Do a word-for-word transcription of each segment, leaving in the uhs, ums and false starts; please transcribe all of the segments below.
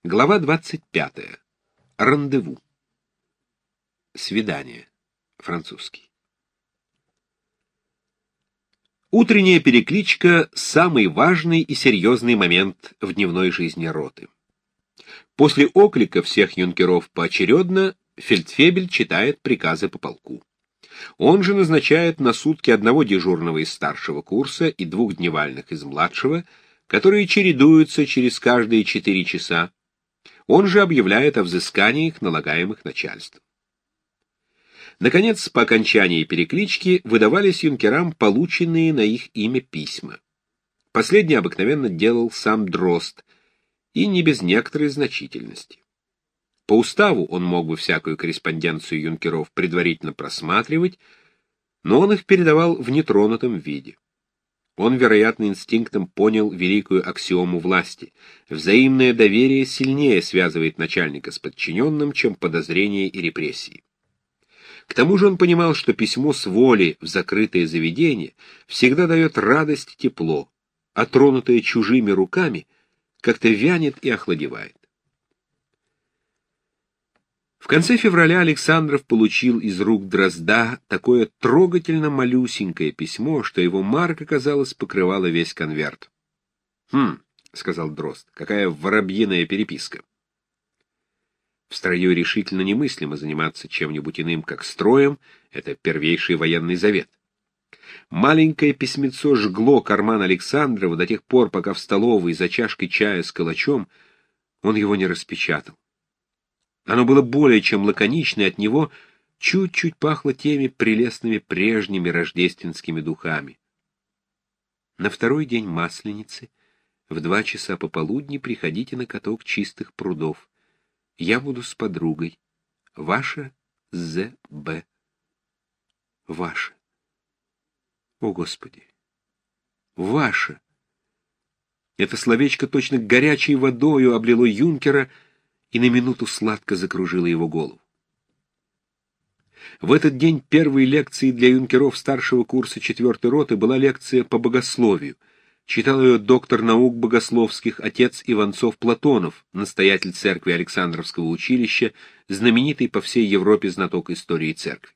Глава двадцать пятая. Рандеву. Свидание. Французский. Утренняя перекличка — самый важный и серьезный момент в дневной жизни роты. После оклика всех юнкеров поочередно фельдфебель читает приказы по полку. Он же назначает на сутки одного дежурного из старшего курса и двух дневальных из младшего, которые чередуются через каждые четыре часа. Он же объявляет о взысканиях, налагаемых начальством. Наконец, по окончании переклички выдавались юнкерам полученные на их имя письма. Последнее обыкновенно делал сам Дрозд, и не без некоторой значительности. По уставу он мог бы всякую корреспонденцию юнкеров предварительно просматривать, но он их передавал в нетронутом виде. Он, вероятно, инстинктом понял великую аксиому власти. Взаимное доверие сильнее связывает начальника с подчиненным, чем подозрения и репрессии. К тому же он понимал, что письмо с воли в закрытое заведение всегда дает радость и тепло, а тронутое чужими руками как-то вянет и охладевает. В конце февраля Александров получил из рук Дрозда такое трогательно малюсенькое письмо, что его марка, казалось, покрывала весь конверт. «Хм», — сказал Дрозд, — «какая воробьиная переписка». В строю решительно немыслимо заниматься чем-нибудь иным, как строем, это первейший военный завет. Маленькое письмецо жгло карман Александрова до тех пор, пока в столовой за чашкой чая с калачом он его не распечатал. Оно было более чем лаконично, и от него чуть-чуть пахло теми прелестными прежними рождественскими духами. На второй день Масленицы в два часа пополудни приходите на каток Чистых прудов. Я буду с подругой. Ваша З Б. Ваша. О, Господи! Ваша! Это словечко точно горячей водою облило юнкера и на минуту сладко закружило его голову. В этот день первой лекции для юнкеров старшего курса четвертой роты была лекция по богословию. Читал ее доктор наук богословских отец Иванцов-Платонов, настоятель церкви Александровского училища, знаменитый по всей Европе знаток истории церкви.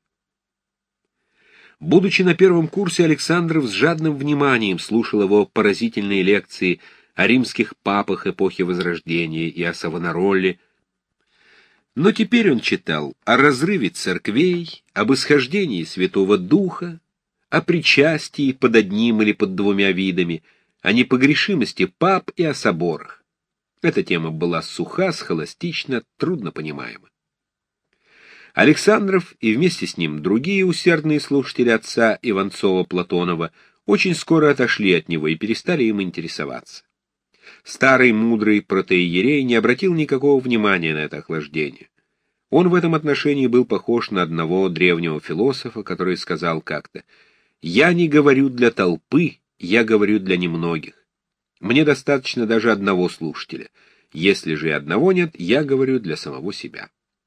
Будучи на первом курсе, Александров с жадным вниманием слушал его поразительные лекции о римских папах эпохи Возрождения и о Савонароле. Но теперь он читал о разрыве церквей, об исхождении Святого Духа, о причастии под одним или под двумя видами, о непогрешимости пап и о соборах. Эта тема была суха, схоластична, трудно понимаема. Александров и вместе с ним другие усердные слушатели отца Иванцова-Платонова очень скоро отошли от него и перестали им интересоваться. Старый мудрый протоиерей не обратил никакого внимания на это охлаждение. Он в этом отношении был похож на одного древнего философа, который сказал как-то: «Я не говорю для толпы, я говорю для немногих. Мне достаточно даже одного слушателя. Если же и одного нет, я говорю для самого себя».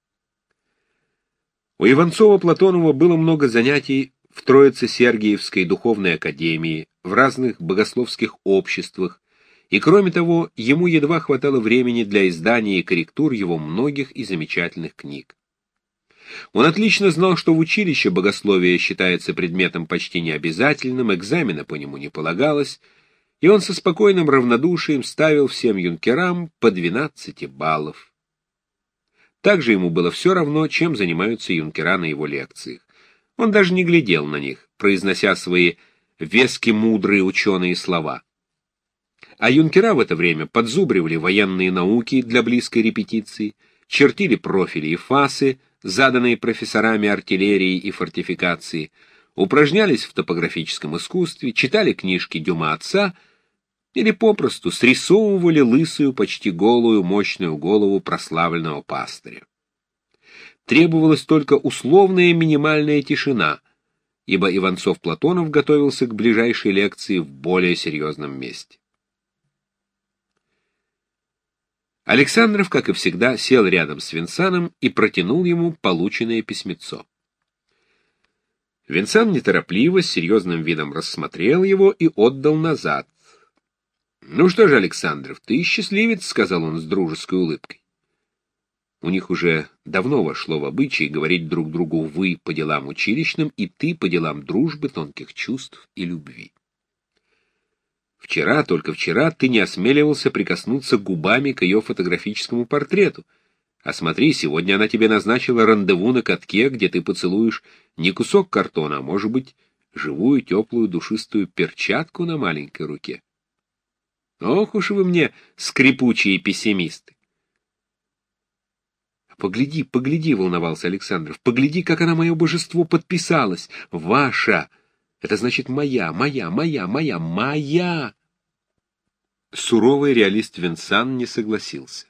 У Иванцова-Платонова было много занятий в Троице-Сергиевской духовной академии, в разных богословских обществах, и, кроме того, ему едва хватало времени для издания и корректур его многих и замечательных книг. Он отлично знал, что в училище богословие считается предметом почти необязательным, экзамена по нему не полагалось, и он со спокойным равнодушием ставил всем юнкерам по двенадцать баллов. Также ему было все равно, чем занимаются юнкера на его лекциях. Он даже не глядел на них, произнося свои вески-мудрые ученые слова. А юнкера в это время подзубривали военные науки для близкой репетиции, чертили профили и фасы, заданные профессорами артиллерии и фортификации, упражнялись в топографическом искусстве, читали книжки Дюма отца или попросту срисовывали лысую, почти голую, мощную голову прославленного пастыря. Требовалась только условная минимальная тишина, ибо Иванцов-Платонов готовился к ближайшей лекции в более серьезном месте. Александров, как и всегда, сел рядом с Винсаном и протянул ему полученное письмецо. Винсан неторопливо, с серьезным видом рассмотрел его и отдал назад. «Ну что же, Александров, ты счастливец», — сказал он с дружеской улыбкой. У них уже давно вошло в обычай говорить друг другу «вы» по делам училищным и «ты» по делам дружбы, тонких чувств и любви. Вчера, только вчера, ты не осмеливался прикоснуться губами к ее фотографическому портрету. А смотри, сегодня она тебе назначила рандеву на катке, где ты поцелуешь не кусок картона, а, может быть, живую, теплую, душистую перчатку на маленькой руке. Ох уж вы мне скрипучие пессимисты. Погляди, погляди, волновался Александров, погляди, как она, мое божество, подписалась. Ваша. Это значит моя, моя, моя, моя, моя. Суровый реалист Винсан не согласился.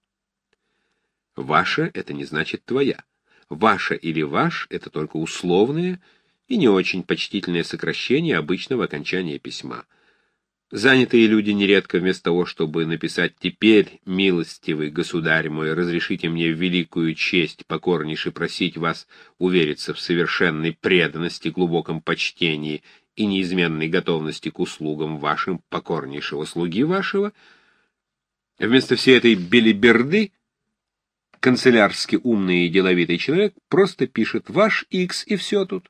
Ваша — это не значит твоя. Ваша или ваш — это только условное и не очень почтительное сокращение обычного окончания письма. Занятые люди нередко вместо того, чтобы написать «Теперь, милостивый государь мой, разрешите мне в великую честь покорнейше просить вас увериться в совершенной преданности, глубоком почтении и неизменной готовности к услугам вашим покорнейшего слуги вашего», вместо всей этой белиберды канцелярски умный и деловитый человек просто пишет «Ваш Икс» и все тут.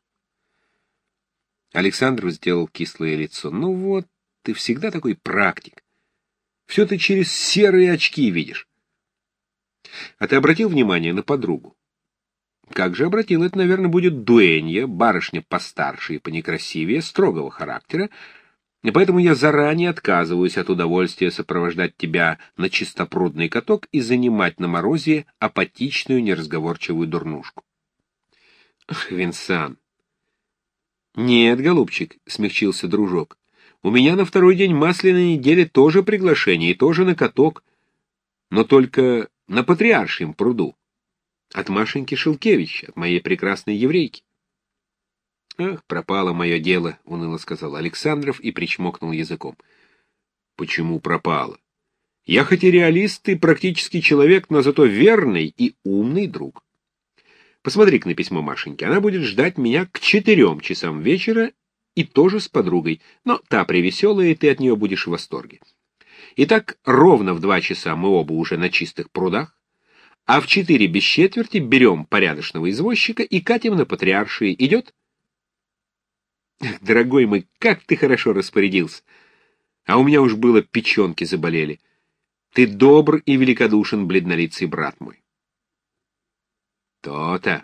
Александров сделал кислое лицо. «Ну вот, ты всегда такой практик. Все ты через серые очки видишь. А ты обратил внимание на подругу? Как же обратил? Это, наверное, будет дуэнья, барышня постарше и понекрасивее, строгого характера, и поэтому я заранее отказываюсь от удовольствия сопровождать тебя на чистопрудный каток и занимать на морозе апатичную, неразговорчивую дурнушку. Ах, Винсан! Нет, голубчик, — смягчился дружок, — у меня на второй день масляной недели тоже приглашение и тоже на каток, но только на Патриаршьем пруду. От Машеньки Шилкевич, от моей прекрасной еврейки. «Ах, пропало мое дело», — уныло сказал Александров и причмокнул языком. «Почему пропало? Я хоть и реалист, и практический человек, но зато верный и умный друг. Посмотри-ка на письмо Машеньки. Она будет ждать меня к четырем часам вечера и тоже с подругой, но та привеселая, и ты от нее будешь в восторге. Итак, ровно в два часа мы оба уже на чистых прудах, а в четыре без четверти берем порядочного извозчика и катим на Патриаршие. Идет?» «Дорогой мой, как ты хорошо распорядился! А у меня уж было печенки заболели. Ты добр и великодушен, бледнолицый брат мой». То-то.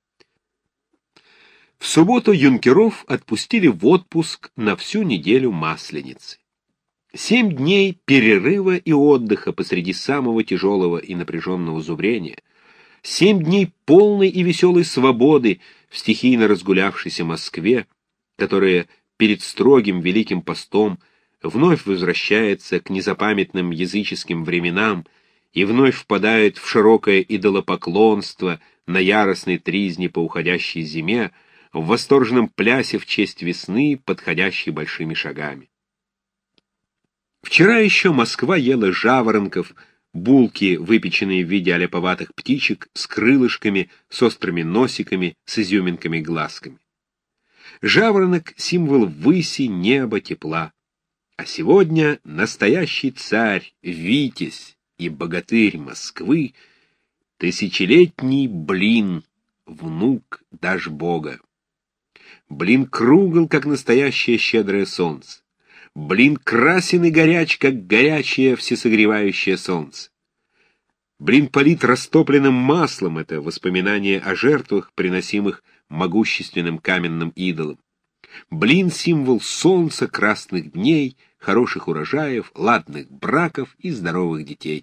В субботу юнкеров отпустили в отпуск на всю неделю Масленицы. Семь дней перерыва и отдыха посреди самого тяжелого и напряженного зубрения. Семь дней полной и веселой свободы в стихийно разгулявшейся Москве, которая перед строгим Великим постом вновь возвращается к незапамятным языческим временам и вновь впадает в широкое идолопоклонство на яростной тризне по уходящей зиме, в восторженном плясе в честь весны, подходящей большими шагами. Вчера еще Москва ела жаворонков, булки, выпеченные в виде аляповатых птичек, с крылышками, с острыми носиками, с изюминками-глазками. Жаворонок — символ выси, неба, тепла. А сегодня настоящий царь, витязь и богатырь Москвы, тысячелетний блин, внук Дашбога. Блин кругл, как настоящее щедрое солнце. Блин красен и горяч, как горячее всесогревающее солнце. Блин полит растопленным маслом — это воспоминание о жертвах, приносимых могущественным каменным идолам. Блин — символ солнца, красных дней, хороших урожаев, ладных браков и здоровых детей.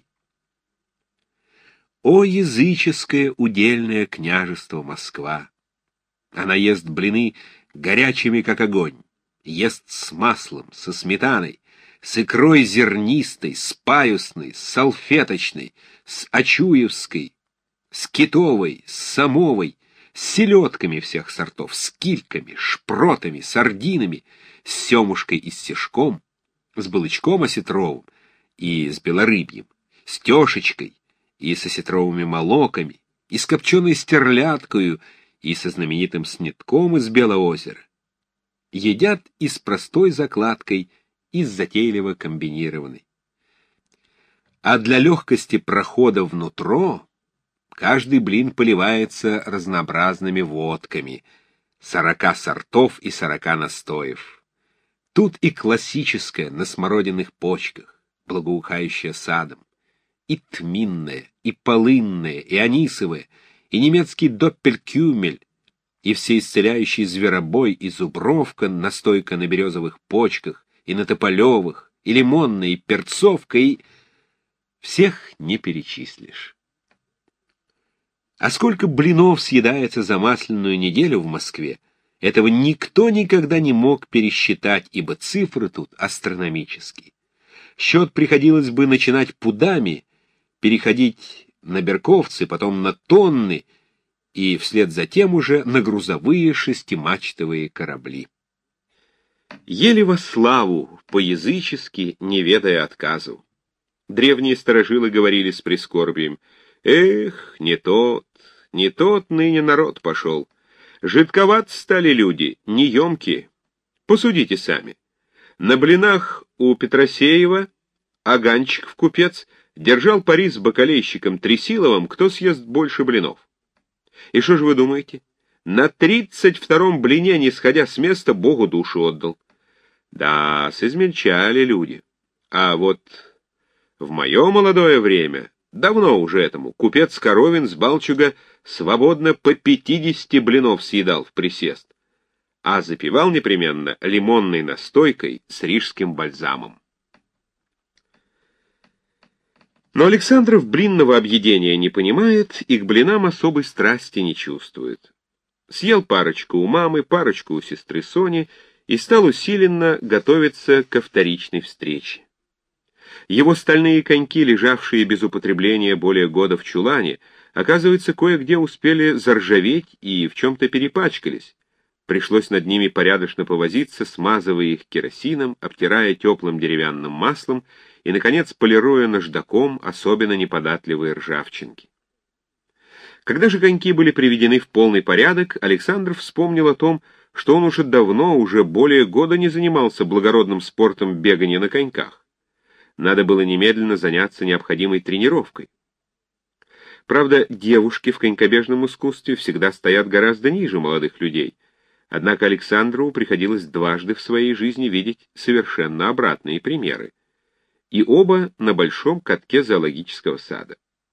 О, языческое удельное княжество Москва! Она ест блины горячими, как огонь, ест с маслом, со сметаной, с икрой зернистой, с паюсной, с салфеточной, с очуевской, с китовой, с самовой, с селедками всех сортов, с кильками, шпротами, сардинами, с семушкой и с сешком, с балычком осетровым и с белорыбьем, с тешечкой и со осетровыми молоками, и с копченой стерляткою, и со знаменитым снитком из Белоозера. Едят и с простой закладкой, и затейливо комбинированы. А для легкости прохода внутрь каждый блин поливается разнообразными водками, сорока сортов и сорока настоев. Тут и классическое на смородиных почках, благоухающее садом, и тминное, и полынное, и анисовое, и немецкий доппелькюмель, и всеисцеляющий зверобой, и зубровка, настойка на березовых почках, и на тополевых, и лимонная, и перцовка, и... всех не перечислишь. А сколько блинов съедается за масляную неделю в Москве, этого никто никогда не мог пересчитать, ибо цифры тут астрономические. Счет приходилось бы начинать пудами, переходить на берковцы, потом на тонны, и вслед за тем уже на грузовые шестимачтовые корабли. Ели во славу, по-язычески, не ведая отказу. Древние старожилы говорили с прискорбием: «Эх, не тот, не тот ныне народ пошел. Жидковат стали люди, неемкие. Посудите сами. На блинах у Петросеева Аганчиков купец держал пари с бакалейщиком Тресиловым, кто съест больше блинов. И что же вы думаете? На тридцать втором блине, не сходя с места, Богу душу отдал. Да, измельчали люди. А вот в мое молодое время, давно уже этому, купец Коровин с Балчуга свободно по пятидесяти блинов съедал в присест, а запивал непременно лимонной настойкой с рижским бальзамом. Но Александров блинного объедения не понимает и к блинам особой страсти не чувствует. Съел парочку у мамы, парочку у сестры Сони и стал усиленно готовиться ко вторичной встрече. Его стальные коньки, лежавшие без употребления более года в чулане, оказывается, кое-где успели заржаветь и в чем-то перепачкались. Пришлось над ними порядочно повозиться, смазывая их керосином, обтирая теплым деревянным маслом и, наконец, полируя наждаком особенно неподатливые ржавчинки. Когда же коньки были приведены в полный порядок, Александр вспомнил о том, что он уже давно, уже более года не занимался благородным спортом бегания на коньках. Надо было немедленно заняться необходимой тренировкой. Правда, девушки в конькобежном искусстве всегда стоят гораздо ниже молодых людей, однако Александру приходилось дважды в своей жизни видеть совершенно обратные примеры, и оба на большом катке зоологического сада.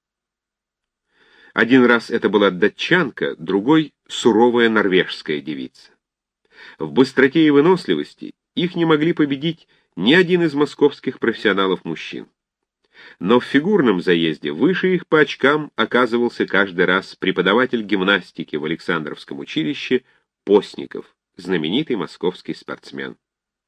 Один раз это была датчанка, другой — суровая норвежская девица. В быстроте и выносливости их не могли победить ни один из московских профессионалов-мужчин. Но в фигурном заезде выше их по очкам оказывался каждый раз преподаватель гимнастики в Александровском училище Постников, знаменитый московский спортсмен.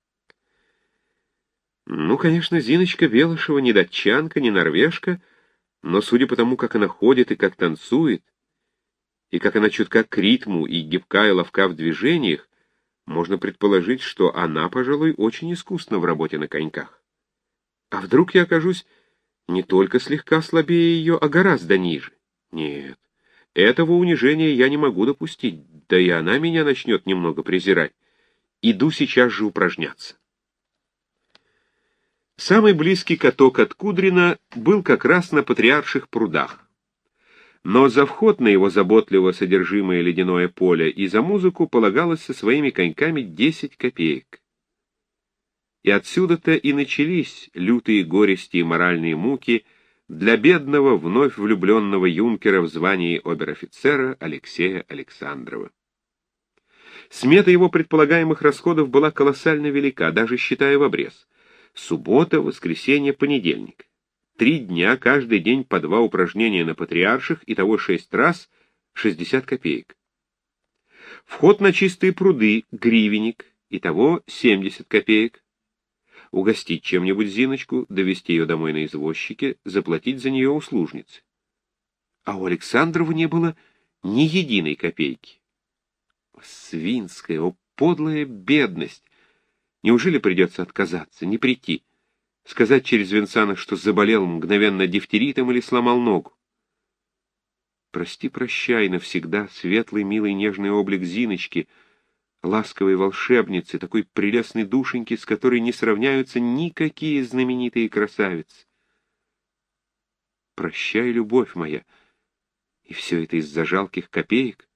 Ну, конечно, Зиночка Белышева не датчанка, не норвежка, но судя по тому, как она ходит и как танцует, и как она чутка к ритму и гибка и ловка в движениях, можно предположить, что она, пожалуй, очень искусна в работе на коньках. А вдруг я окажусь не только слегка слабее ее, а гораздо ниже? Нет, этого унижения я не могу допустить, да и она меня начнет немного презирать. Иду сейчас же упражняться. Самый близкий каток от Кудрина был как раз на Патриарших прудах. Но за вход на его заботливо содержимое ледяное поле и за музыку полагалось со своими коньками десять копеек. И отсюда-то и начались лютые горести и моральные муки для бедного, вновь влюбленного юнкера в звании обер-офицера Алексея Александрова. Смета его предполагаемых расходов была колоссально велика, даже считая в обрез. Суббота, воскресенье, понедельник. Три дня, каждый день по два упражнения на Патриарших, итого шесть раз, шестьдесят копеек. Вход на чистые пруды, гривенник, итого семьдесят копеек. Угостить чем-нибудь Зиночку, довезти ее домой на извозчике, заплатить за нее услужнице. А у Александрова не было ни единой копейки. Свинская, о, подлая бедность! Неужели придется отказаться, не прийти? Сказать через Венсана, что заболел мгновенно дифтеритом или сломал ногу? Прости, прощай навсегда, светлый, милый, нежный облик Зиночки, ласковой волшебницы, такой прелестной душеньки, с которой не сравняются никакие знаменитые красавицы. Прощай, любовь моя, и все это из-за жалких копеек.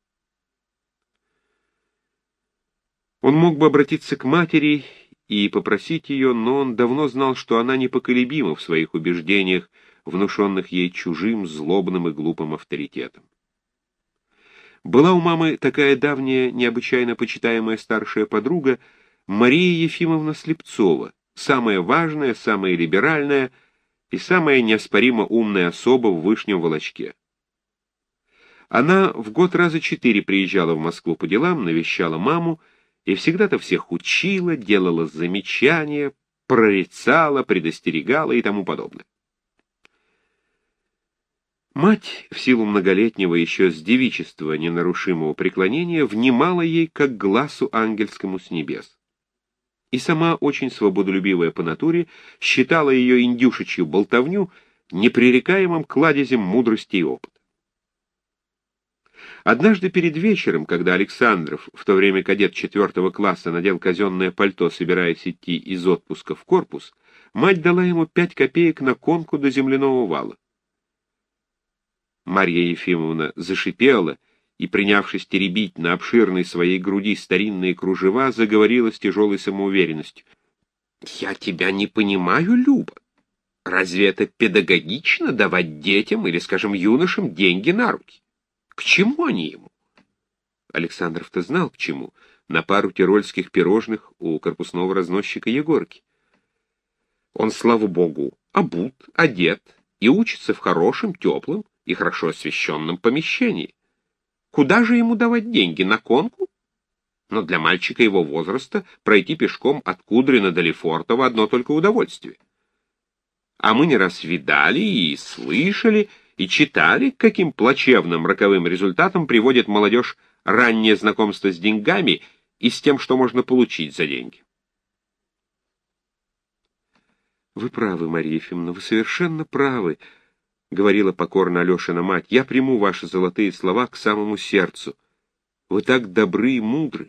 Он мог бы обратиться к матери и попросить ее, но он давно знал, что она непоколебима в своих убеждениях, внушенных ей чужим, злобным и глупым авторитетом. Была у мамы такая давняя, необычайно почитаемая старшая подруга Мария Ефимовна Слепцова, самая важная, самая либеральная и самая неоспоримо умная особа в Вышнем Волочке. Она в год раза четыре приезжала в Москву по делам, навещала маму, и всегда-то всех учила, делала замечания, прорицала, предостерегала и тому подобное. Мать, в силу многолетнего еще с девичества ненарушимого преклонения, внимала ей как глазу ангельскому с небес. И сама, очень свободолюбивая по натуре, считала ее индюшечью болтовню непререкаемым кладезем мудрости и опыта. Однажды перед вечером, когда Александров, в то время кадет четвертого класса, надел казенное пальто, собираясь идти из отпуска в корпус, мать дала ему пять копеек на конку до земляного вала. Марья Ефимовна зашипела и, принявшись теребить на обширной своей груди старинные кружева, заговорила с тяжелой самоуверенностью. «Я тебя не понимаю, Люба. Разве это педагогично давать детям или, скажем, юношам деньги на руки? К чему они ему?» Александров-то знал, к чему. На пару тирольских пирожных у корпусного разносчика Егорки. Он, слава богу, обут, одет и учится в хорошем, теплом и хорошо освещенном помещении. Куда же ему давать деньги? На конку? Но для мальчика его возраста пройти пешком от Кудрина до Лефортово одно только удовольствие. А мы не раз видали и слышали, и читали, к каким плачевным роковым результатам приводит молодежь раннее знакомство с деньгами и с тем, что можно получить за деньги. «Вы правы, Марья Ефимовна, вы совершенно правы», — говорила покорно Алешина мать. «Я приму ваши золотые слова к самому сердцу. Вы так добры и мудры».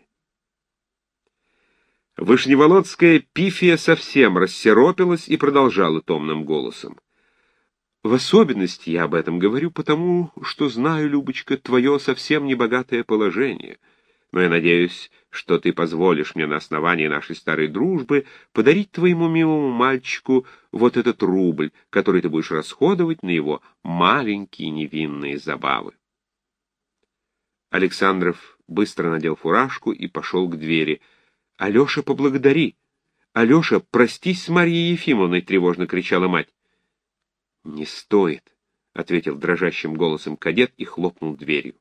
Вышневолодская пифия совсем рассеропилась и продолжала томным голосом. «В особенности я об этом говорю, потому что знаю, Любочка, твое совсем небогатое положение. Но я надеюсь, что ты позволишь мне на основании нашей старой дружбы подарить твоему милому мальчику вот этот рубль, который ты будешь расходовать на его маленькие невинные забавы». Александров быстро надел фуражку и пошел к двери. «Алеша, поблагодари! Алеша, простись с Марьей Ефимовной!» — тревожно кричала мать. «Не стоит», — ответил дрожащим голосом кадет и хлопнул дверью.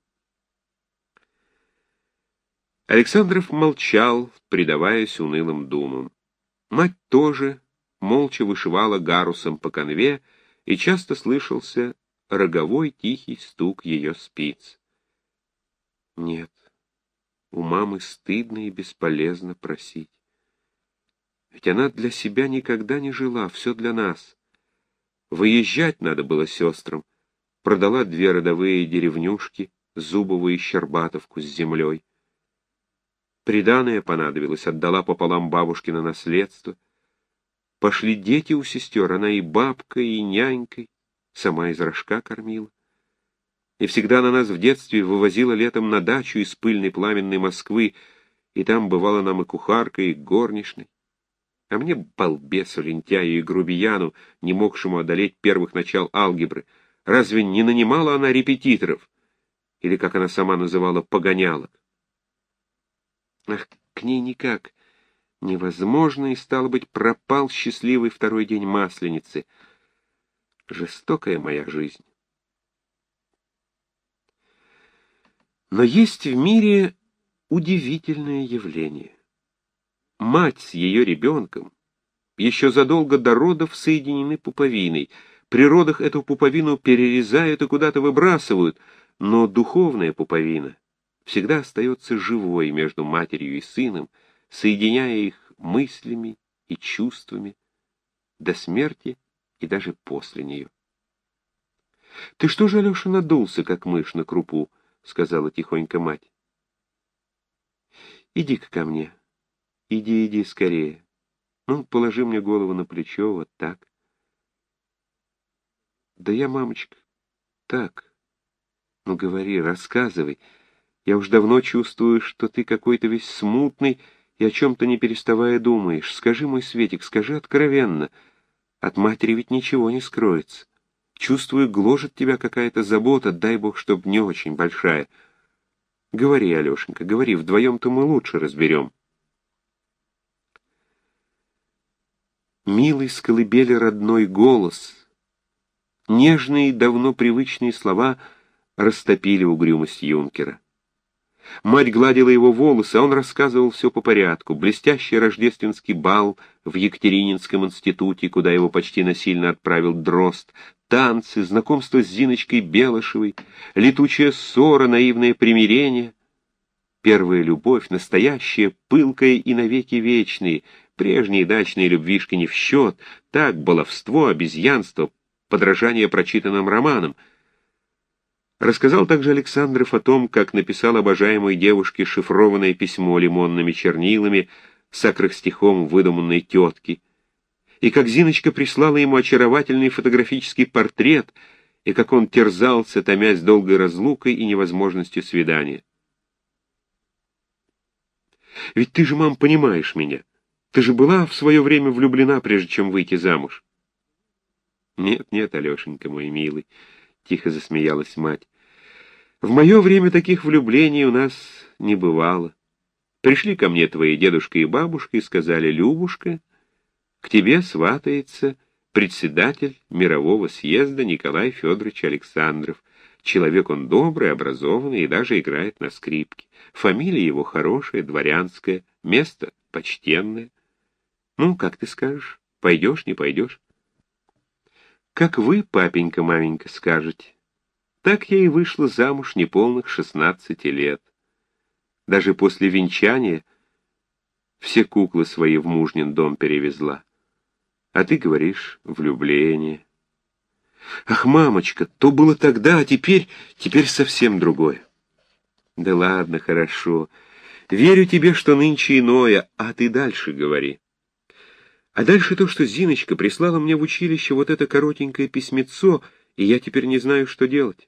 Александров молчал, предаваясь унылым думам. Мать тоже молча вышивала гарусом по канве, и часто слышался роговой тихий стук ее спиц. Нет, у мамы стыдно и бесполезно просить. Ведь она для себя никогда не жила, все для нас. Выезжать надо было сестрам, продала две родовые деревнюшки, Зубову и Щербатовку с землей. Приданое понадобилось, отдала пополам бабушке на наследство. Пошли дети у сестер, она и бабкой, и нянькой, сама из рожка кормила. И всегда на нас в детстве вывозила летом на дачу из пыльной пламенной Москвы, и там бывала нам и кухаркой, и горничной. А мне, балбесу, лентяю и грубияну, не могшему одолеть первых начал алгебры, разве не нанимала она репетиторов? Или, как она сама называла, погонялок? Ах, к ней никак невозможно, и, стало быть, пропал счастливый второй день Масленицы. Жестокая моя жизнь. Но есть в мире удивительное явление. Мать с ее ребенком еще задолго до родов соединены пуповиной. При родах эту пуповину перерезают и куда-то выбрасывают, но духовная пуповина всегда остается живой между матерью и сыном, соединяя их мыслями и чувствами до смерти и даже после нее. — Ты что же, Алеша, надулся, как мышь на крупу? — сказала тихонько мать. Иди-ка ко мне. Иди, иди скорее. Ну, положи мне голову на плечо, вот так. Да я, мамочка, так. Ну, говори, рассказывай. Я уж давно чувствую, что ты какой-то весь смутный и о чем-то не переставая думаешь. Скажи, мой Светик, скажи откровенно. От матери ведь ничего не скроется. Чувствую, гложет тебя какая-то забота, дай бог, чтоб не очень большая. Говори, Алешенька, говори, вдвоем-то мы лучше разберем. Милый с колыбели родной голос, нежные, давно привычные слова растопили угрюмость юнкера. Мать гладила его волосы, а он рассказывал все по порядку. Блестящий рождественский бал в Екатерининском институте, куда его почти насильно отправил Дрозд, танцы, знакомство с Зиночкой Белышевой, летучая ссора, наивное примирение. Первая любовь, настоящая, пылкая и навеки вечные. Прежние дачные любвишки не в счет. Так, баловство, обезьянство, подражание прочитанным романам. Рассказал также Александров о том, как написал обожаемой девушке шифрованное письмо лимонными чернилами с акростихом выдуманной тетки, и как Зиночка прислала ему очаровательный фотографический портрет, и как он терзался, томясь долгой разлукой и невозможностью свидания. «Ведь ты же, мам, понимаешь меня. Ты же была в свое время влюблена, прежде чем выйти замуж?» «Нет, нет, Алешенька мой милый», — тихо засмеялась мать. «В мое время таких влюблений у нас не бывало. Пришли ко мне твои дедушка и бабушка и сказали: Любушка, к тебе сватается председатель мирового съезда Николай Федорович Александров. Человек он добрый, образованный и даже играет на скрипке. Фамилия его хорошая, дворянская, место почтенное. Ну, как ты скажешь, пойдешь, не пойдешь?» «Как вы, папенька, маменька, скажете. Так я и вышла замуж неполных шестнадцати лет. Даже после венчания все куклы свои в мужнин дом перевезла. А ты говоришь, влюбление. Ах, мамочка, то было тогда, а теперь, теперь совсем другое. Да ладно, хорошо. Верю тебе, что нынче иное, а ты дальше говори. А дальше то, что Зиночка прислала мне в училище вот это коротенькое письмецо, и я теперь не знаю, что делать».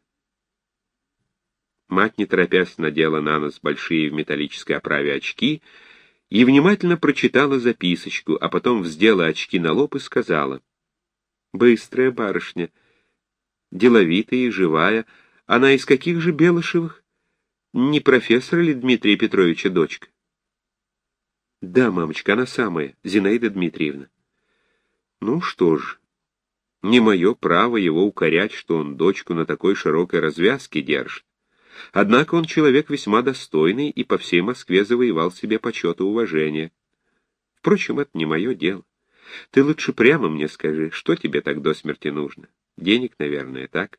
Мать, не торопясь, надела на нос большие в металлической оправе очки и внимательно прочитала записочку, а потом вздела очки на лоб и сказала: «Быстрая барышня, деловитая и живая. Она из каких же Белышевых? Не профессора ли Дмитрия Петровича дочка?» «Да, мамочка, она самая, Зинаида Дмитриевна». «Ну что ж, не мое право его укорять, что он дочку на такой широкой развязке держит. Однако он человек весьма достойный и по всей Москве завоевал себе почет и уважение. Впрочем, это не мое дело. Ты лучше прямо мне скажи, что тебе так до смерти нужно? Денег, наверное, так?»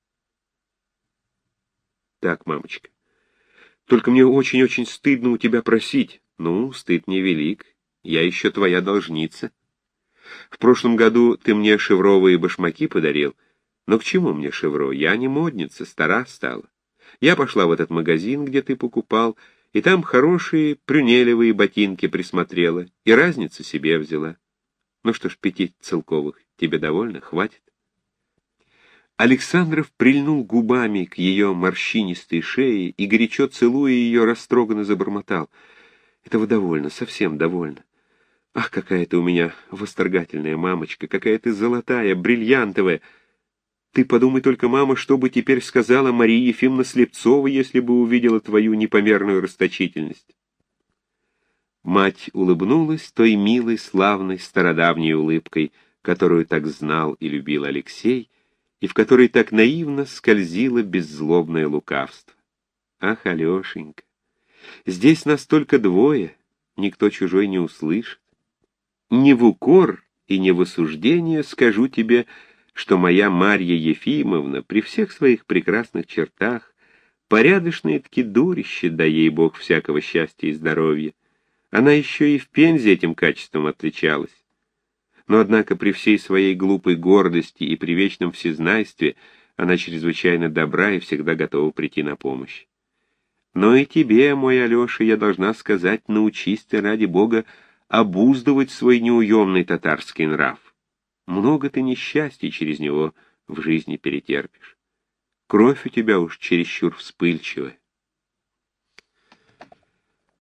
«Так, мамочка. Только мне очень-очень стыдно у тебя просить». «Ну, стыд невелик. Я еще твоя должница. В прошлом году ты мне шевровые башмаки подарил. Но к чему мне шевро? Я не модница, стара стала. Я пошла в этот магазин, где ты покупал, и там хорошие прюнелевые ботинки присмотрела, и разницу себе взяла. Ну что ж, пяти целковых тебе довольно? Хватит?» Александров прильнул губами к ее морщинистой шее и, горячо целуя ее, растроганно забормотал: «Этого довольно, совсем довольно. Ах, какая ты у меня восторгательная мамочка, какая ты золотая, бриллиантовая! Ты подумай только, мама, что бы теперь сказала Мария Ефимовна Слепцова, если бы увидела твою непомерную расточительность». Мать улыбнулась той милой, славной, стародавней улыбкой, которую так знал и любил Алексей, и в которой так наивно скользило беззлобное лукавство. «Ах, Алешенька, здесь нас только двое, никто чужой не услышит. Не в укор и не в осуждение скажу тебе, что моя Марья Ефимовна при всех своих прекрасных чертах порядочное-таки дурище, дай ей Бог всякого счастья и здоровья. Она еще и в Пензе этим качеством отличалась. Но, однако, при всей своей глупой гордости и при вечном всезнайстве она чрезвычайно добра и всегда готова прийти на помощь. Но и тебе, мой Алеша, я должна сказать, научись ты, ради Бога, обуздывать свой неуемный татарский нрав. Много ты несчастий через него в жизни перетерпишь. Кровь у тебя уж чересчур вспыльчивая.